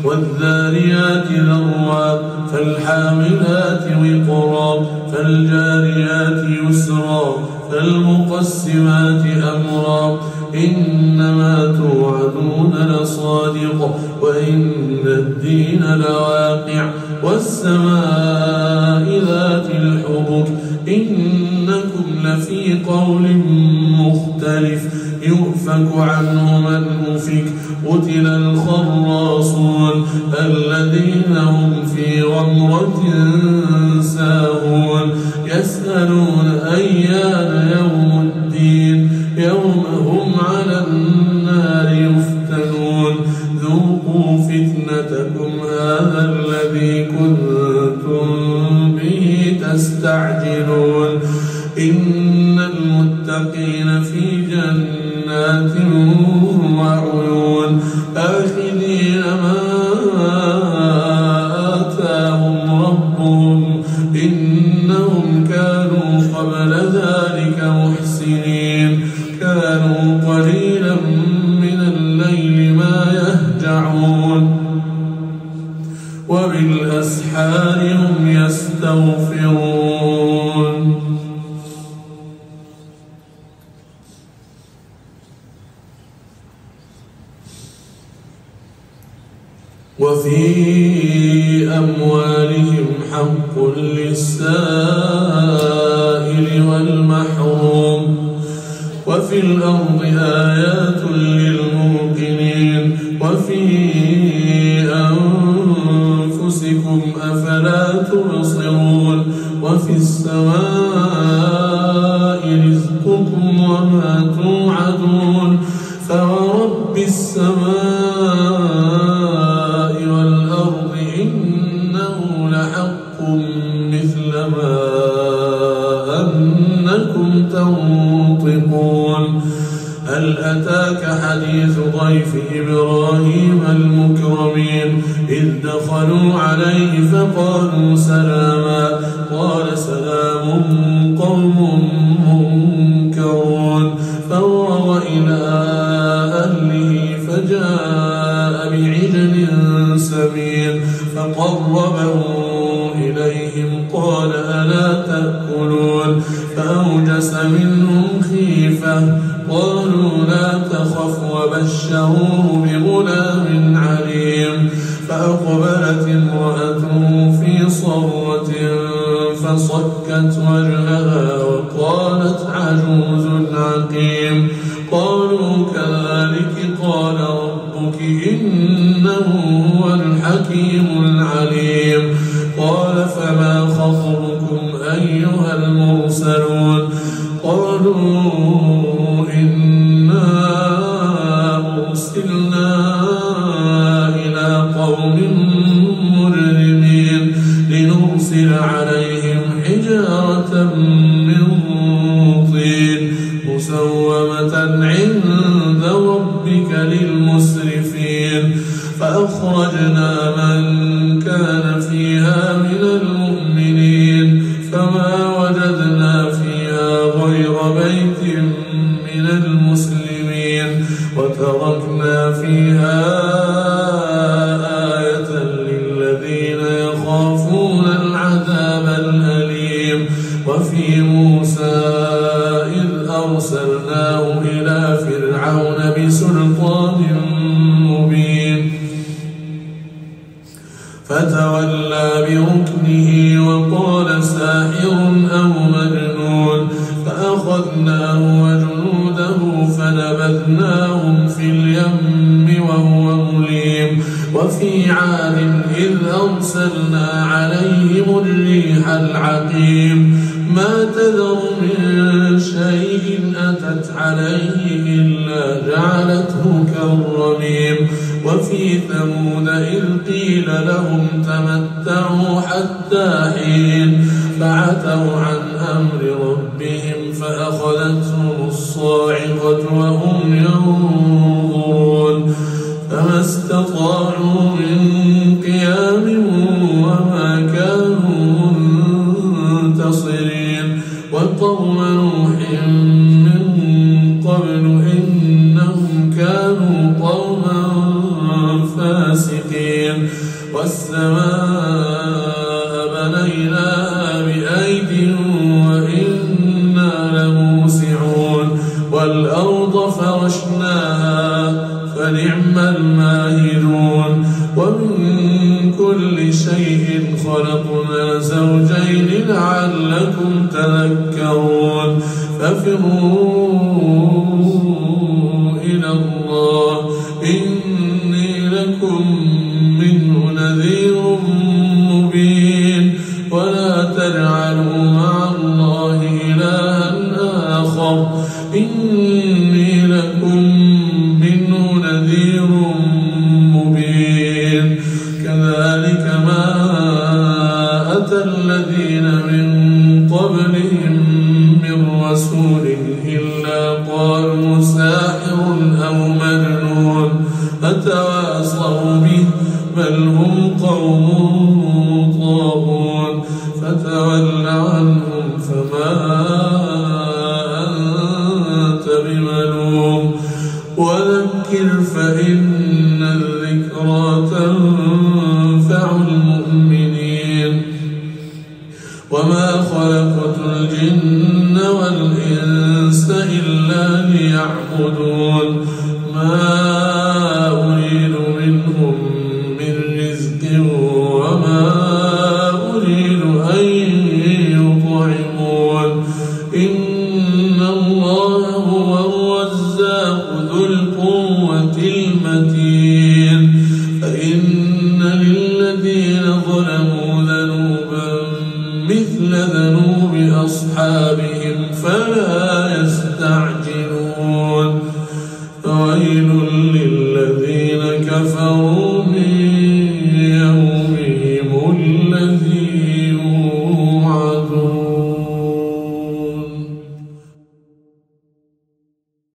والذاريات ذروا فالحاملات وقرا فالجاريات يسرا فالمقسمات أمرا إنما توعدون لصادق وإن الدين لواقع والسماء ذات الحبك إنكم لفي قول مختلف يؤفك عنه من أفك قتل الخراصون الذين هم في غمرة ساهون يسألون أيان يوم الدين يوم هم على النار يفتنون ذوقوا فتنتكم هذا الذي كنتم به تستعجلون إن المتقين في جنات وعيون آخذين ما آتاهم ربهم إنهم كانوا قبل ذلك محسنين كانوا قليلا من الليل ما يهجعون وبالأسحار هم يستغفرون وفي أموالهم حق للسائل والمحروم وفي الأرض آيات للموقنين وفي أنفسكم أفلا تبصرون وفي السماء رزقكم وما توعدون فورب السماء والأرض إنه لحق مثل ما أنكم تنطقون هل أتاك حديث ضيف إبراهيم المكرمين إذ دخلوا عليه فقالوا سلاما قال سلام قوم منكرون فراغ إلى أهله فجاء بعجل سمين فقربه إليهم قال ألا تأكلون فأوجس منهم خيفة قالوا لا تخف وبشروه بغلام عليم فأقبلت امرأته في صرة فصكت وجهها وقالت عجوز عقيم قالوا كذلك قال ربك إنه هو الحكيم العليم قال فما خطبكم أيها المرسلون قالوا إنا أرسلنا إلى قوم مجرمين لنرسل عليهم حجارة من طين مسومة عند ربك للمسرفين فأخرجنا من كان فيها من المؤمنين فما وجدنا فيها غير بيت من المسلمين وتركنا فيها آية للذين يخافون العذاب الأليم وفي موسى إذ أرسلناه إلى فرعون بسلطان مبين فتولى بركنه وقال ساحر أو مجنون فأخذناه وجنوده فنبذناهم في اليم وهو مليم وفي عاد إذ أرسلنا عليهم الريح العقيم ما تذر من شيء أتت عليه إلا جعلته كالرميم وفي ثمود إذ قيل لهم تمتعوا حتى حين فعتوا عن أمر ربهم فأخذتهم الصاعقة وهم ينظرون فما استطاعوا من قيام وما كانوا منتصرين وقوم نوح من قبل إنهم كانوا قوما فاسقين مبين والسماء بنيناها بأيد وإنا لموسعون والأرض فرشناها فنعم الماهدون ومن كل شيء خلقنا زوجين لعلكم تذكرون ففروا إلى الله إني لكم منه نذير مبين ولا تجعلوا مع الله إلها آخر إني لكم منه نذير مبين كذلك ما أتى الذين من قبلهم من رسول إلا قالوا ساحر أو مجنون أتواصوا به بل هم قوم طاغون فتول عنهم فما أنت بملوم وذكر فإن الذكرى تنفع المؤمنين وما خلقت الجن والإنس إلا ليعبدون ما أريد منهم من رزق وما أريد أن يطعمون إن الله هو الرزاق ذو القوة المتين فإن للذين ظلموا ذنوبا مثل ذنوب أصحابهم فلا